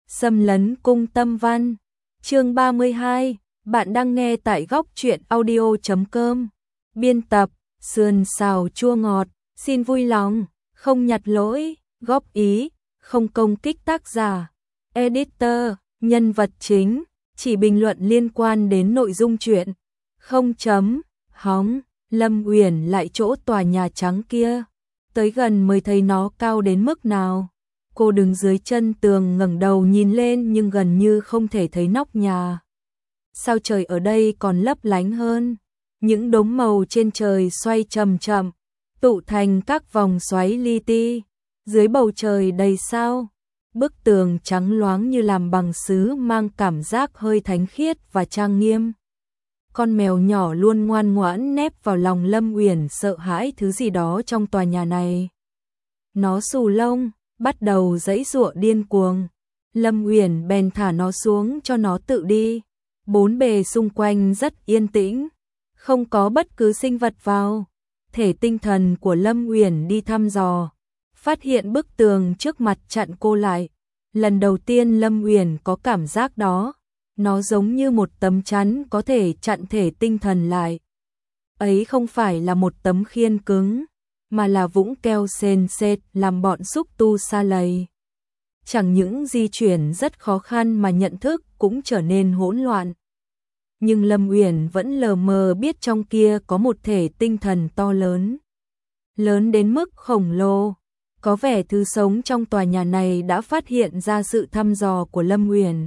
Xâm lấn cung tâm văn. Chương 32, bạn đang nghe tại góc truyện audio.com. Biên tập, sườn xào chua ngọt, xin vui lòng, không nhặt lỗi, góp ý, không công kích tác giả. Editor, nhân vật chính, chỉ bình luận liên quan đến nội dung truyện. Không chấm, hóng, Lâm Uyển lại chỗ tòa nhà trắng kia. Tới gần mới thấy nó cao đến mức nào. Cô đứng dưới chân tường ngẩng đầu nhìn lên nhưng gần như không thể thấy nóc nhà. Sao trời ở đây còn lấp lánh hơn. Những đốm màu trên trời xoay chậm chậm, tụ thành các vòng xoáy li ti. Dưới bầu trời đầy sao, bức tường trắng loáng như làm bằng sứ mang cảm giác hơi thánh khiết và trang nghiêm. Con mèo nhỏ luôn ngoan ngoãn nép vào lòng Lâm Uyển, sợ hãi thứ gì đó trong tòa nhà này. Nó xù lông, bắt đầu giãy giụa điên cuồng. Lâm Uyển bèn thả nó xuống cho nó tự đi. Bốn bề xung quanh rất yên tĩnh, không có bất cứ sinh vật vào. Thể tinh thần của Lâm Uyển đi thăm dò, phát hiện bức tường trước mặt chặn cô lại. Lần đầu tiên Lâm Uyển có cảm giác đó, nó giống như một tấm chắn có thể chặn thể tinh thần lại. Ấy không phải là một tấm khiên cứng, mà là vũng keo sền sệt làm bọn xúc tu sa lầy. Chẳng những di chuyển rất khó khăn mà nhận thức cũng trở nên hỗn loạn. Nhưng Lâm Uyển vẫn lờ mờ biết trong kia có một thể tinh thần to lớn. Lớn đến mức khổng lồ. Có vẻ thứ sống trong tòa nhà này đã phát hiện ra sự thăm dò của Lâm Uyển.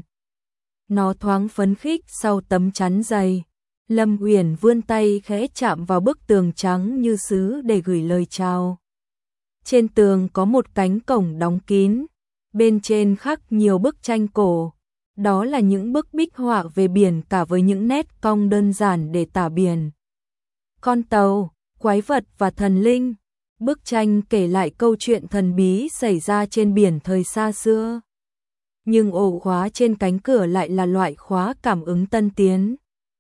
Nó thoáng phấn khích sau tấm chắn dày. Lâm Uyển vươn tay khẽ chạm vào bức tường trắng như sứ để gửi lời chào. Trên tường có một cánh cổng đóng kín, bên trên khắc nhiều bức tranh cổ. Đó là những bức bích họa về biển cả với những nét cong đơn giản để tả biển. Con tàu, quái vật và thần linh. Bức tranh kể lại câu chuyện thần bí xảy ra trên biển thời xa xưa. Nhưng ổ khóa trên cánh cửa lại là loại khóa cảm ứng tân tiến.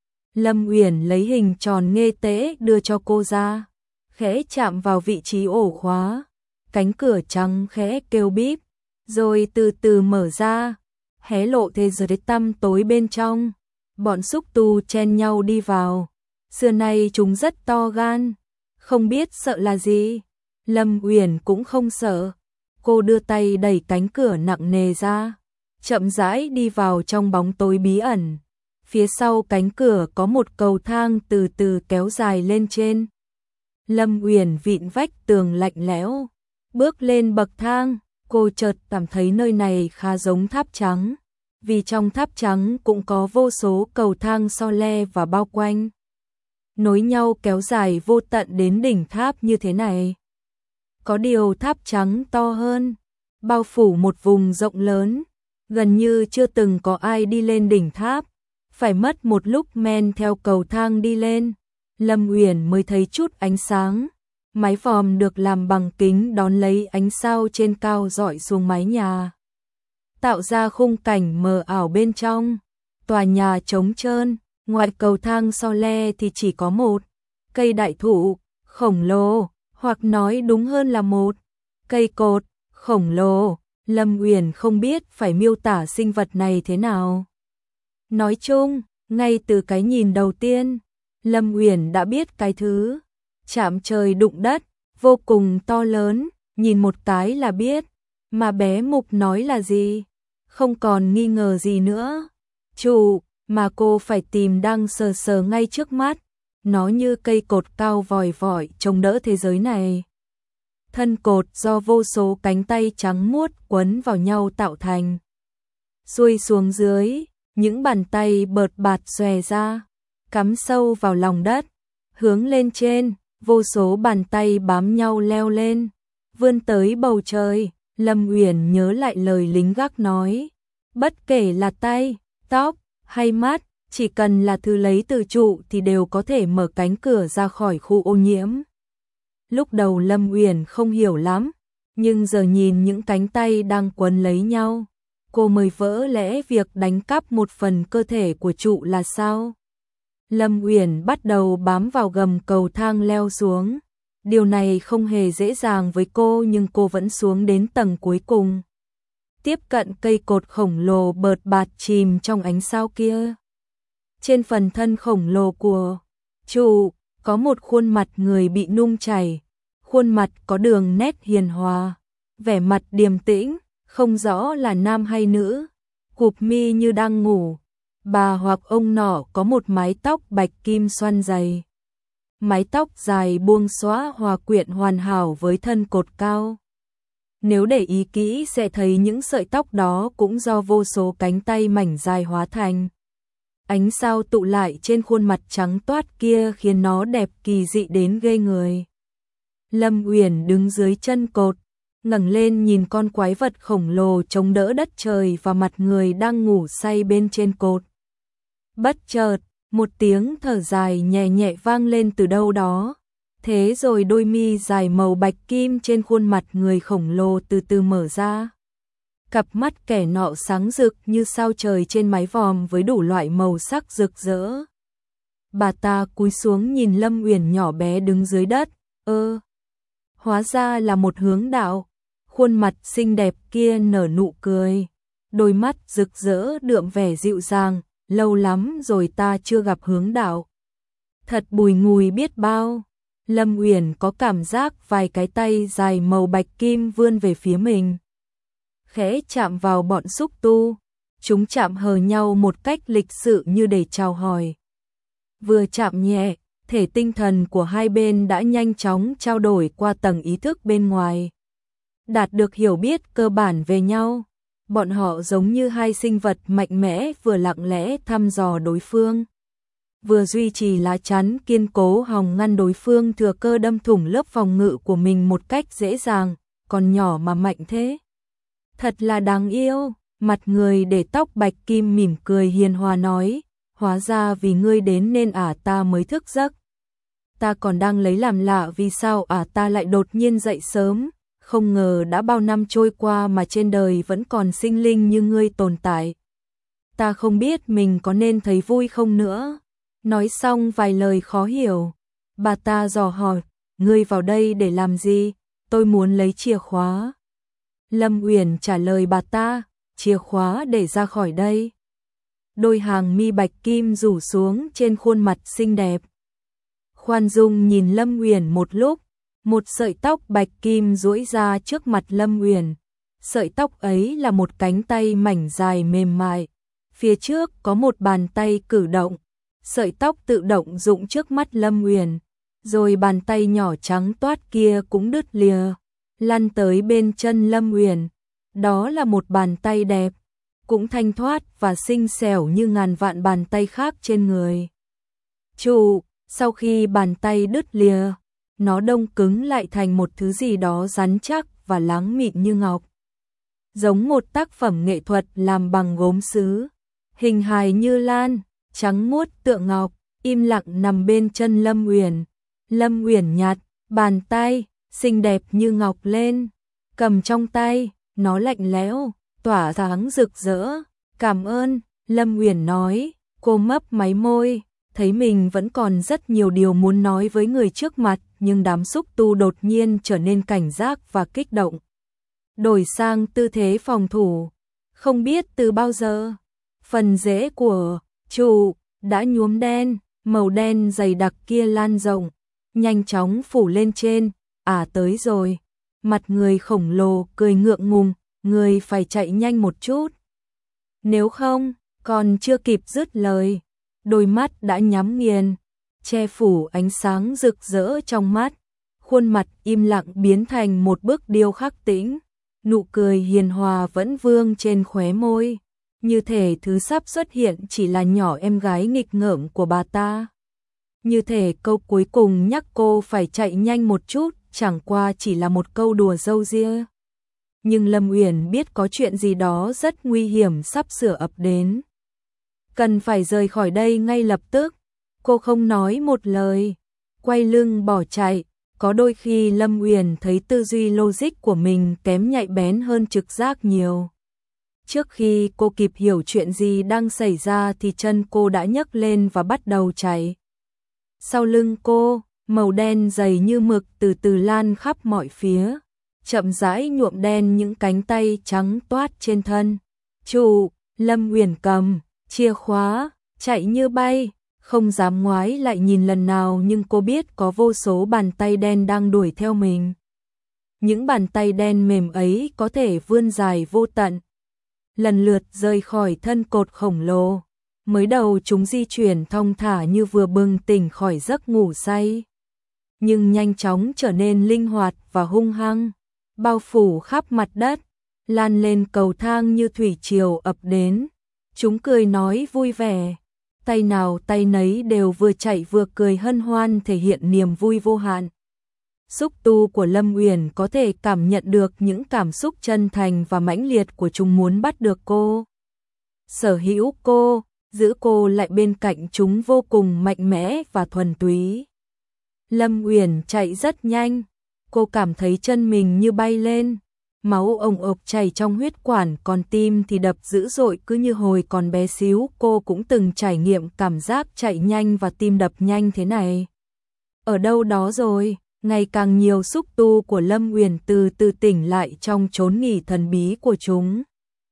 Lâm Uyển lấy hình tròn nghê tễ đưa cho cô ra, khẽ chạm vào vị trí ổ khóa. Cánh cửa trắng khẽ kêu bíp, rồi từ từ mở ra, hé lộ thế giới tăm tối bên trong. Bọn xúc tu chen nhau đi vào. Xưa nay chúng rất to gan, không biết sợ là gì. Lâm Uyển cũng không sợ. Cô đưa tay đẩy cánh cửa nặng nề ra, chậm rãi đi vào trong bóng tối bí ẩn. Phía sau cánh cửa có một cầu thang từ từ kéo dài lên trên. Lâm Uyển vịn vách tường lạnh lẽo, bước lên bậc thang. Cô chợt cảm thấy nơi này khá giống tháp trắng, vì trong tháp trắng cũng có vô số cầu thang so le và bao quanh, nối nhau kéo dài vô tận đến đỉnh tháp như thế này. Có điều tháp trắng to hơn, bao phủ một vùng rộng lớn, gần như chưa từng có ai đi lên đỉnh tháp. Phải mất một lúc men theo cầu thang đi lên, Lâm Uyển mới thấy chút ánh sáng. Mái vòm được làm bằng kính đón lấy ánh sao trên cao rọi xuống mái nhà, tạo ra khung cảnh mờ ảo bên trong. Tòa nhà trống trơn, ngoài cầu thang so le thì chỉ có một cây đại thụ khổng lồ, hoặc nói đúng hơn là một cây cột khổng lồ. Lâm Uyển không biết phải miêu tả sinh vật này thế nào. Nói chung, ngay từ cái nhìn đầu tiên, Lâm Uyển đã biết cái thứ chạm trời đụng đất, vô cùng to lớn, nhìn một cái là biết. Mà bé Mục nói là gì? Không còn nghi ngờ gì nữa. Trụ mà cô phải tìm đang sờ sờ ngay trước mắt. Nó như cây cột cao vòi vọi chống đỡ thế giới này. Thân cột do vô số cánh tay trắng muốt quấn vào nhau tạo thành. Xuôi xuống dưới, những bàn tay bợt bạt xòe ra, cắm sâu vào lòng đất. Hướng lên trên, vô số bàn tay bám nhau leo lên, vươn tới bầu trời. Lâm Uyển nhớ lại lời lính gác nói, bất kể là tay, tóc hay mắt, chỉ cần là thứ lấy từ trụ thì đều có thể mở cánh cửa ra khỏi khu ô nhiễm. Lúc đầu Lâm Uyển không hiểu lắm, nhưng giờ nhìn những cánh tay đang quấn lấy nhau, cô mới vỡ lẽ việc đánh cắp một phần cơ thể của trụ là sao. Lâm Uyển bắt đầu bám vào gầm cầu thang leo xuống. Điều này không hề dễ dàng với cô, nhưng cô vẫn xuống đến tầng cuối cùng. tiếp cận cây cột khổng lồ bợt bạt chìm trong ánh sao kia. Trên phần thân khổng lồ của trụ có một khuôn mặt người bị nung chảy, khuôn mặt có đường nét hiền hòa, vẻ mặt điềm tĩnh, không rõ là nam hay nữ, cụp mi như đang ngủ. Bà hoặc ông nọ có một mái tóc bạch kim xoăn dày. Mái tóc dài buông xõa hòa quyện hoàn hảo với thân cột cao. Nếu để ý kỹ sẽ thấy những sợi tóc đó cũng do vô số cánh tay mảnh dài hóa thành. Ánh sao tụ lại trên khuôn mặt trắng toát kia khiến nó đẹp kỳ dị đến ghê người. Lâm Uyển đứng dưới chân cột, ngẩng lên nhìn con quái vật khổng lồ chống đỡ đất trời và mặt người đang ngủ say bên trên cột. Bất chợt, một tiếng thở dài nhẹ nhẹ vang lên từ đâu đó. Thế rồi đôi mi dài màu bạch kim trên khuôn mặt người khổng lồ từ từ mở ra. Cặp mắt kẻ nọ sáng rực như sao trời trên mái vòm với đủ loại màu sắc rực rỡ. Bà ta cúi xuống nhìn Lâm Uyển nhỏ bé đứng dưới đất. Hóa ra là một hướng đạo. Khuôn mặt xinh đẹp kia nở nụ cười. Đôi mắt rực rỡ đượm vẻ dịu dàng. Lâu lắm rồi ta chưa gặp hướng đạo. Thật bùi ngùi biết bao. Lâm Uyển có cảm giác vài cái tay dài màu bạch kim vươn về phía mình. Khẽ chạm vào bọn xúc tu. Chúng chạm hờ nhau một cách lịch sự như để chào hỏi. Vừa chạm nhẹ, thể tinh thần của hai bên đã nhanh chóng trao đổi qua tầng ý thức bên ngoài. Đạt được hiểu biết cơ bản về nhau. Bọn họ giống như hai sinh vật mạnh mẽ vừa lặng lẽ thăm dò đối phương, vừa duy trì lá chắn kiên cố hòng ngăn đối phương thừa cơ đâm thủng lớp phòng ngự của mình một cách dễ dàng, còn nhỏ mà mạnh thế. Thật là đáng yêu, mặt người để tóc bạch kim mỉm cười hiền hòa nói, hóa ra vì ngươi đến nên ta mới thức giấc. Ta còn đang lấy làm lạ vì sao ta lại đột nhiên dậy sớm. Không ngờ đã bao năm trôi qua mà trên đời vẫn còn sinh linh như ngươi tồn tại. Ta không biết mình có nên thấy vui không nữa. Nói xong vài lời khó hiểu. Bà ta dò hỏi, ngươi vào đây để làm gì? Tôi muốn lấy chìa khóa. Lâm Uyển trả lời bà ta, chìa khóa để ra khỏi đây. Đôi hàng mi bạch kim rủ xuống trên khuôn mặt xinh đẹp. Khoan dung nhìn Lâm Uyển một lúc. Một sợi tóc bạch kim duỗi ra trước mặt Lâm Uyển. Sợi tóc ấy là một cánh tay mảnh dài mềm mại. Phía trước có một bàn tay cử động. Sợi tóc tự động rụng trước mắt Lâm Uyển. Rồi bàn tay nhỏ trắng toát kia cũng đứt lìa, lăn tới bên chân Lâm Uyển. Đó là một bàn tay đẹp, cũng thanh thoát và xinh xẻo như ngàn vạn bàn tay khác trên người. Sau khi bàn tay đứt lìa, nó đông cứng lại thành một thứ gì đó rắn chắc và láng mịn như ngọc. Giống một tác phẩm nghệ thuật làm bằng gốm sứ. Hình hài như lan, trắng muốt tựa ngọc, im lặng nằm bên chân Lâm Uyển. Lâm Uyển nhặt bàn tay, xinh đẹp như ngọc lên. Cầm trong tay, nó lạnh lẽo, tỏa sáng rực rỡ. Cảm ơn, Lâm Uyển nói, cô mấp máy môi. Thấy mình vẫn còn rất nhiều điều muốn nói với người trước mặt, nhưng đám xúc tu đột nhiên trở nên cảnh giác và kích động. Đổi sang tư thế phòng thủ. Không biết từ bao giờ, phần rễ của trụ đã nhuốm đen, màu đen dày đặc kia lan rộng, nhanh chóng phủ lên trên. Tới rồi. Mặt người khổng lồ cười ngượng ngùng, người phải chạy nhanh một chút. Nếu không, còn chưa kịp dứt lời. Đôi mắt đã nhắm nghiền, che phủ ánh sáng rực rỡ trong mắt, khuôn mặt im lặng biến thành một bức điêu khắc tĩnh, nụ cười hiền hòa vẫn vương trên khóe môi, như thể thứ sắp xuất hiện chỉ là nhỏ em gái nghịch ngợm của bà ta. Như thể câu cuối cùng nhắc cô phải chạy nhanh một chút, chẳng qua chỉ là một câu đùa râu ria. Nhưng Lâm Uyển biết có chuyện gì đó rất nguy hiểm sắp sửa ập đến. Cần phải rời khỏi đây ngay lập tức. Cô không nói một lời, quay lưng bỏ chạy. Có đôi khi Lâm Uyển thấy tư duy logic của mình kém nhạy bén hơn trực giác nhiều. Trước khi cô kịp hiểu chuyện gì đang xảy ra thì chân cô đã nhấc lên và bắt đầu chạy. Sau lưng cô, màu đen dày như mực từ từ lan khắp mọi phía. chậm rãi nhuộm đen những cánh tay trắng toát trên thân. Chủ, Lâm Uyển cầm chìa khóa, chạy như bay, không dám ngoái lại nhìn lần nào, nhưng cô biết có vô số bàn tay đen đang đuổi theo mình. Những bàn tay đen mềm ấy có thể vươn dài vô tận, lần lượt rời khỏi thân cột khổng lồ. Mới đầu chúng di chuyển thong thả như vừa bừng tỉnh khỏi giấc ngủ say, nhưng nhanh chóng trở nên linh hoạt và hung hăng, bao phủ khắp mặt đất, lan lên cầu thang như thủy triều ập đến. Chúng cười nói vui vẻ, tay nào tay nấy đều vừa chạy vừa cười hân hoan, thể hiện niềm vui vô hạn. Xúc tu của Lâm Uyển có thể cảm nhận được những cảm xúc chân thành và mãnh liệt của chúng, muốn bắt được cô, sở hữu cô, giữ cô lại bên cạnh chúng, vô cùng mạnh mẽ và thuần túy. Lâm Uyển chạy rất nhanh, cô cảm thấy chân mình như bay lên, máu ồng ộc chảy trong huyết quản, còn tim thì đập dữ dội, cứ như hồi còn bé xíu cô cũng từng trải nghiệm cảm giác chạy nhanh và tim đập nhanh thế này. Ở đâu đó rồi, ngày càng nhiều xúc tu của Lâm Uyển từ từ tỉnh lại trong chốn nghỉ thần bí của chúng.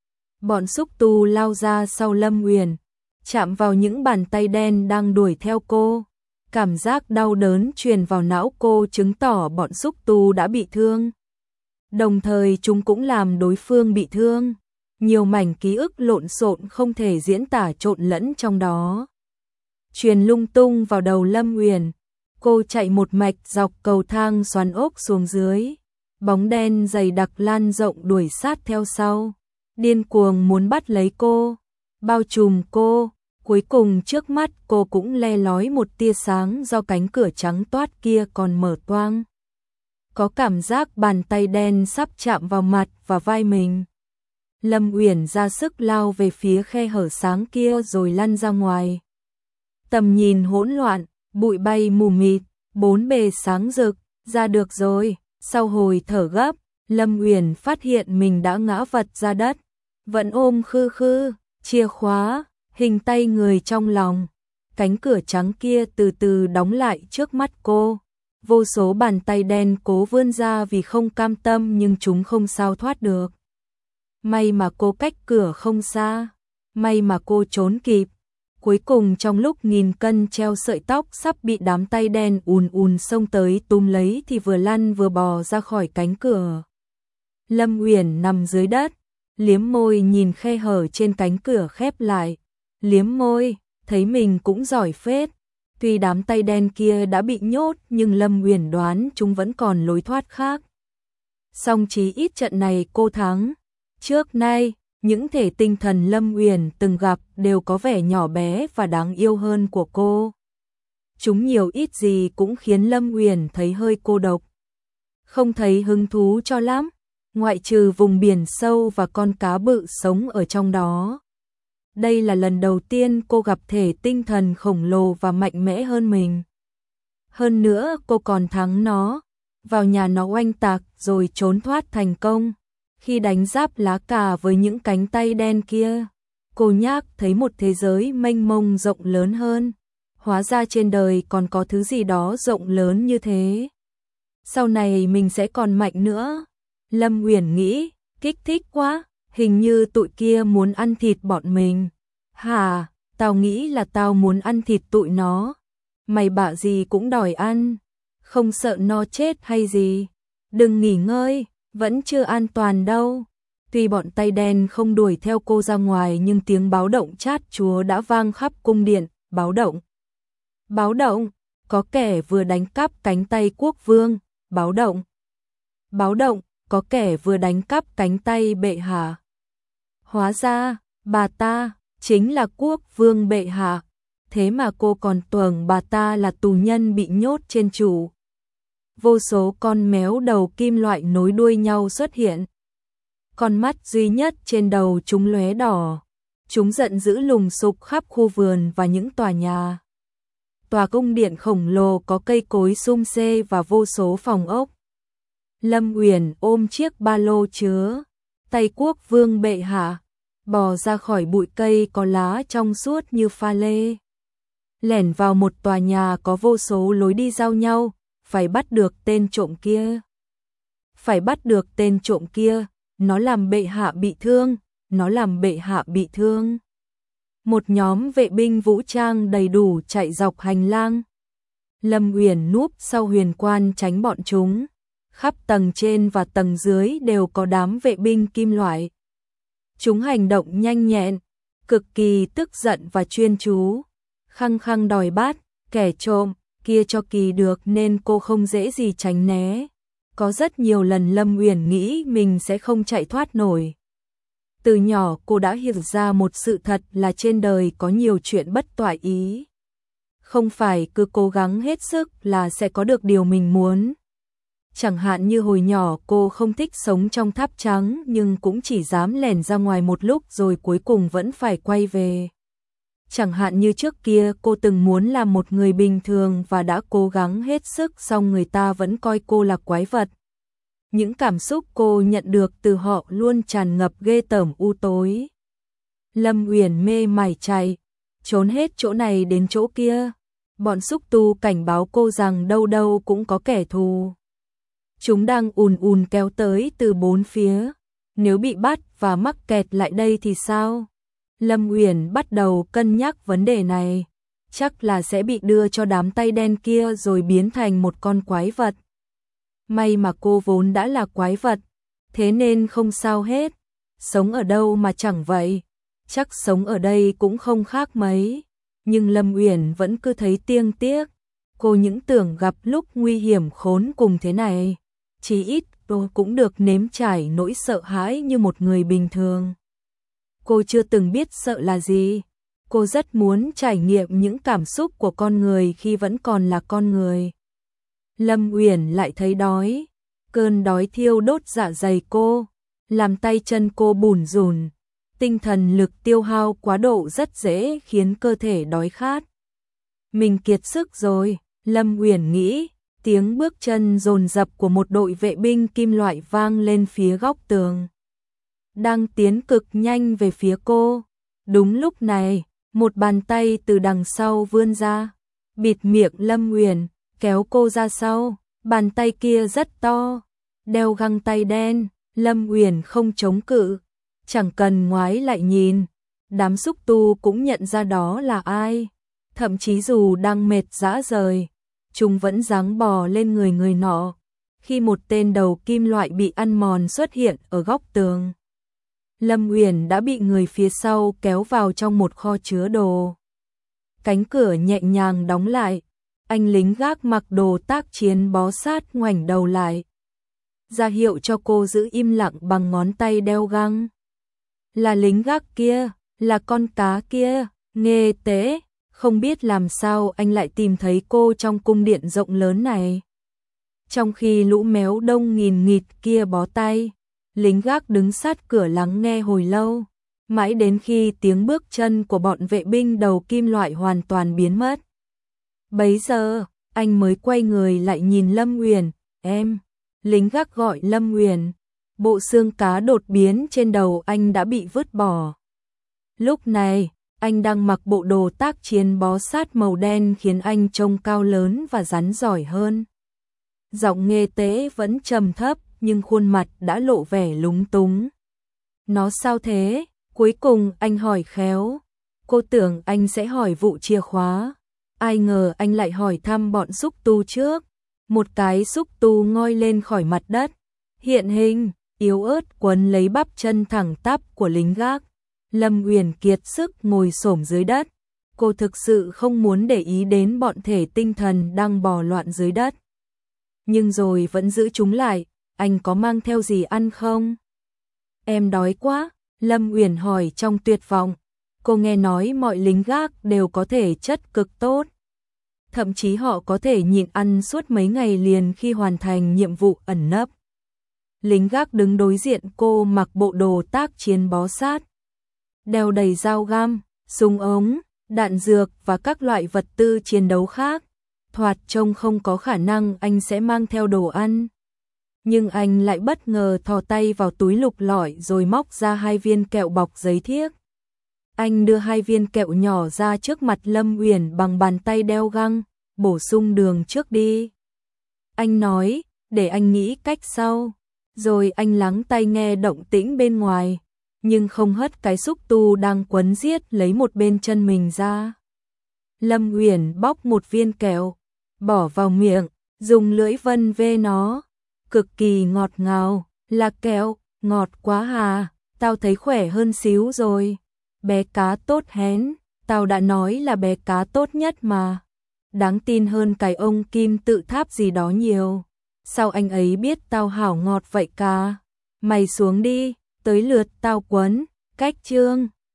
Bọn xúc tu lao ra sau Lâm Uyển, chạm vào những bàn tay đen đang đuổi theo cô. Cảm giác đau đớn truyền vào não cô, chứng tỏ bọn xúc tu đã bị thương. Đồng thời chúng cũng làm đối phương bị thương. Nhiều mảnh ký ức lộn xộn không thể diễn tả trộn lẫn trong đó, truyền lung tung vào đầu Lâm Uyển. Cô chạy một mạch dọc cầu thang xoắn ốc xuống dưới. Bóng đen dày đặc lan rộng đuổi sát theo sau, điên cuồng muốn bắt lấy cô, bao trùm cô. Cuối cùng trước mắt cô cũng le lói một tia sáng do cánh cửa trắng toát kia còn mở toang. Có cảm giác bàn tay đen sắp chạm vào mặt và vai mình. Lâm Uyển ra sức lao về phía khe hở sáng kia rồi lăn ra ngoài. Tầm nhìn hỗn loạn, bụi bay mù mịt, bốn bề sáng rực. Ra được rồi. Sau hồi thở gấp, Lâm Uyển phát hiện mình đã ngã vật ra đất, vẫn ôm khư khư chìa khóa, hình tay người trong lòng. Cánh cửa trắng kia từ từ đóng lại trước mắt cô. Vô số bàn tay đen cố vươn ra vì không cam tâm, nhưng chúng không sao thoát được. May mà cô cách cửa không xa, may mà cô trốn kịp. Cuối cùng trong lúc nghìn cân treo sợi tóc sắp bị đám tay đen ùn ùn xông tới túm lấy thì vừa lăn vừa bò ra khỏi cánh cửa. Lâm Uyển nằm dưới đất, liếm môi nhìn khe hở trên cánh cửa khép lại. Liếm môi, thấy mình cũng giỏi phết. Tuy đám tay đen kia đã bị nhốt, nhưng Lâm Uyển đoán chúng vẫn còn lối thoát khác. Song chí ít trận này cô thắng. Trước nay, những thể tinh thần Lâm Uyển từng gặp đều có vẻ nhỏ bé và đáng yêu hơn của cô. Chúng nhiều ít gì cũng khiến Lâm Uyển thấy hơi cô độc, không thấy hứng thú cho lắm, ngoại trừ vùng biển sâu và con cá bự sống ở trong đó. Đây là lần đầu tiên cô gặp thể tinh thần khổng lồ và mạnh mẽ hơn mình. Hơn nữa cô còn thắng nó, vào nhà nó oanh tạc rồi trốn thoát thành công. Khi đánh giáp lá cà với những cánh tay đen kia, cô nhác thấy một thế giới mênh mông rộng lớn hơn. Hóa ra trên đời còn có thứ gì đó rộng lớn như thế. Sau này mình sẽ còn mạnh nữa. Lâm Uyển nghĩ, kích thích quá, hình như tụi kia muốn ăn thịt bọn mình. Hả, tao nghĩ là tao muốn ăn thịt tụi nó. Mày bạ gì cũng đòi ăn, không sợ no chết hay gì. Đừng nghỉ ngơi, vẫn chưa an toàn đâu. Tuy bọn tay đen không đuổi theo cô ra ngoài, nhưng tiếng báo động chát chúa đã vang khắp cung điện. Báo động, báo động, có kẻ vừa đánh cắp cánh tay quốc vương. Báo động, báo động, có kẻ vừa đánh cắp cánh tay bệ hạ. Hóa ra, bà ta chính là quốc vương bệ hạ. Thế mà cô còn tưởng bà ta là tù nhân bị nhốt trên trụ. Vô số con méo đầu kim loại nối đuôi nhau xuất hiện. Con mắt duy nhất trên đầu chúng lóe đỏ. Chúng giận dữ lùng sục khắp khu vườn và những tòa nhà. Tòa cung điện khổng lồ có cây cối sum xê và vô số phòng ốc. Lâm Uyển ôm chiếc ba lô chứa tay quốc vương bệ hạ, bò ra khỏi bụi cây có lá trong suốt như pha lê. Lẻn vào một tòa nhà có vô số lối đi giao nhau, phải bắt được tên trộm kia. phải bắt được tên trộm kia, nó làm bệ hạ bị thương, nó làm bệ hạ bị thương. Một nhóm vệ binh vũ trang đầy đủ chạy dọc hành lang. Lâm Uyển núp sau huyền quan tránh bọn chúng. Khắp tầng trên và tầng dưới đều có đám vệ binh kim loại. Chúng hành động nhanh nhẹn, cực kỳ tức giận và chuyên chú. Khăng khăng đòi bắt kẻ trộm kia cho kỳ được nên cô không dễ gì tránh né. Có rất nhiều lần Lâm Uyển nghĩ mình sẽ không chạy thoát nổi. Từ nhỏ cô đã hiểu ra một sự thật là trên đời có nhiều chuyện bất toại ý. Không phải cứ cố gắng hết sức là sẽ có được điều mình muốn. Chẳng hạn như hồi nhỏ cô không thích sống trong tháp trắng nhưng cũng chỉ dám lẻn ra ngoài một lúc rồi cuối cùng vẫn phải quay về. Chẳng hạn như trước kia cô từng muốn làm một người bình thường và đã cố gắng hết sức song người ta vẫn coi cô là quái vật. Những cảm xúc cô nhận được từ họ luôn tràn ngập ghê tởm u tối. Lâm Uyển mê mải chạy, trốn hết chỗ này đến chỗ kia. Bọn xúc tu cảnh báo cô rằng đâu đâu cũng có kẻ thù. Chúng đang ùn ùn kéo tới từ bốn phía. Nếu bị bắt và mắc kẹt lại đây thì sao? Lâm Uyển bắt đầu cân nhắc vấn đề này. Chắc là sẽ bị đưa cho đám tay đen kia rồi biến thành một con quái vật. May mà cô vốn đã là quái vật, thế nên không sao hết. Sống ở đâu mà chẳng vậy, chắc sống ở đây cũng không khác mấy. Nhưng Lâm Uyển vẫn cứ thấy tiếc tiếc. Cô những tưởng gặp lúc nguy hiểm khốn cùng thế này, chí ít cô cũng được nếm trải nỗi sợ hãi như một người bình thường. Cô chưa từng biết sợ là gì. Cô rất muốn trải nghiệm những cảm xúc của con người khi vẫn còn là con người. Lâm Uyển lại thấy đói. Cơn đói thiêu đốt dạ dày cô, làm tay chân cô bủn rủn. Tinh thần lực tiêu hao quá độ rất dễ khiến cơ thể đói khát. Mình kiệt sức rồi, Lâm Uyển nghĩ. Tiếng bước chân dồn dập của một đội vệ binh kim loại vang lên phía góc tường. Đang tiến cực nhanh về phía cô. Đúng lúc này, một bàn tay từ đằng sau vươn ra, bịt miệng Lâm Uyển, kéo cô ra sau. Bàn tay kia rất to, đeo găng tay đen. Lâm Uyển không chống cự, chẳng cần ngoái lại nhìn. Đám xúc tu cũng nhận ra đó là ai. Thậm chí dù đang mệt rã rời, chúng vẫn giáng bò lên người nọ. Khi một tên đầu kim loại bị ăn mòn xuất hiện ở góc tường, Lâm Uyển đã bị người phía sau kéo vào trong một kho chứa đồ. Cánh cửa nhẹ nhàng đóng lại. Anh lính gác mặc đồ tác chiến bó sát ngoảnh đầu lại, ra hiệu cho cô giữ im lặng bằng ngón tay đeo găng. Là lính gác kia, là con cá kia. Nghê tế, không biết làm sao anh lại tìm thấy cô trong cung điện rộng lớn này. Trong khi lũ méo đông nghìn nghịt kia bó tay, lính gác đứng sát cửa lắng nghe hồi lâu, mãi đến khi tiếng bước chân của bọn vệ binh đầu kim loại hoàn toàn biến mất. Bấy giờ, anh mới quay người lại nhìn Lâm Uyển. Em, lính gác gọi Lâm Uyển. Bộ xương cá đột biến trên đầu anh đã bị vứt bỏ. Lúc này, anh đang mặc bộ đồ tác chiến bó sát màu đen khiến anh trông cao lớn và rắn giỏi hơn. Giọng Nghê Tế vẫn trầm thấp nhưng khuôn mặt đã lộ vẻ lúng túng. Nó sao thế? Cuối cùng anh hỏi khéo. Cô tưởng anh sẽ hỏi vụ chìa khóa. Ai ngờ anh lại hỏi thăm bọn xúc tu trước. Một cái xúc tu ngoi lên khỏi mặt đất, hiện hình, yếu ớt quấn lấy bắp chân thẳng tắp của lính gác. Lâm Uyển kiệt sức ngồi xổm dưới đất. Cô thực sự không muốn để ý đến bọn thể tinh thần đang bò loạn dưới đất. Nhưng rồi vẫn giữ chúng lại. Anh có mang theo gì ăn không? Em đói quá, Lâm Uyển hỏi trong tuyệt vọng. Cô nghe nói mọi lính gác đều có thể chất cực tốt. Thậm chí họ có thể nhịn ăn suốt mấy ngày liền khi hoàn thành nhiệm vụ ẩn nấp. Lính gác đứng đối diện cô mặc bộ đồ tác chiến bó sát, đeo đầy dao găm, súng ống, đạn dược và các loại vật tư chiến đấu khác. Thoạt trông không có khả năng anh sẽ mang theo đồ ăn. Nhưng anh lại bất ngờ thò tay vào túi lục lọi rồi móc ra 2 viên kẹo bọc giấy thiếc. Anh đưa 2 viên kẹo nhỏ ra trước mặt Lâm Uyển bằng bàn tay đeo găng, bổ sung đường trước đi. Anh nói, để anh nghĩ cách sau. Rồi anh lắng tai nghe động tĩnh bên ngoài, nhưng không hất cái xúc tu đang quấn giết lấy một bên chân mình ra. Lâm Uyển bóc một viên kẹo, bỏ vào miệng, dùng lưỡi vân ve nó, cực kỳ ngọt ngào, là kẹo, ngọt quá hà, tao thấy khỏe hơn xíu rồi. Bé cá tốt hén, tao đã nói là bé cá tốt nhất mà. Đáng tin hơn cái ông kim tự tháp gì đó nhiều. Sao anh ấy biết tao hảo ngọt vậy cả? Mày xuống đi, tới lượt tao quấn, cách chương.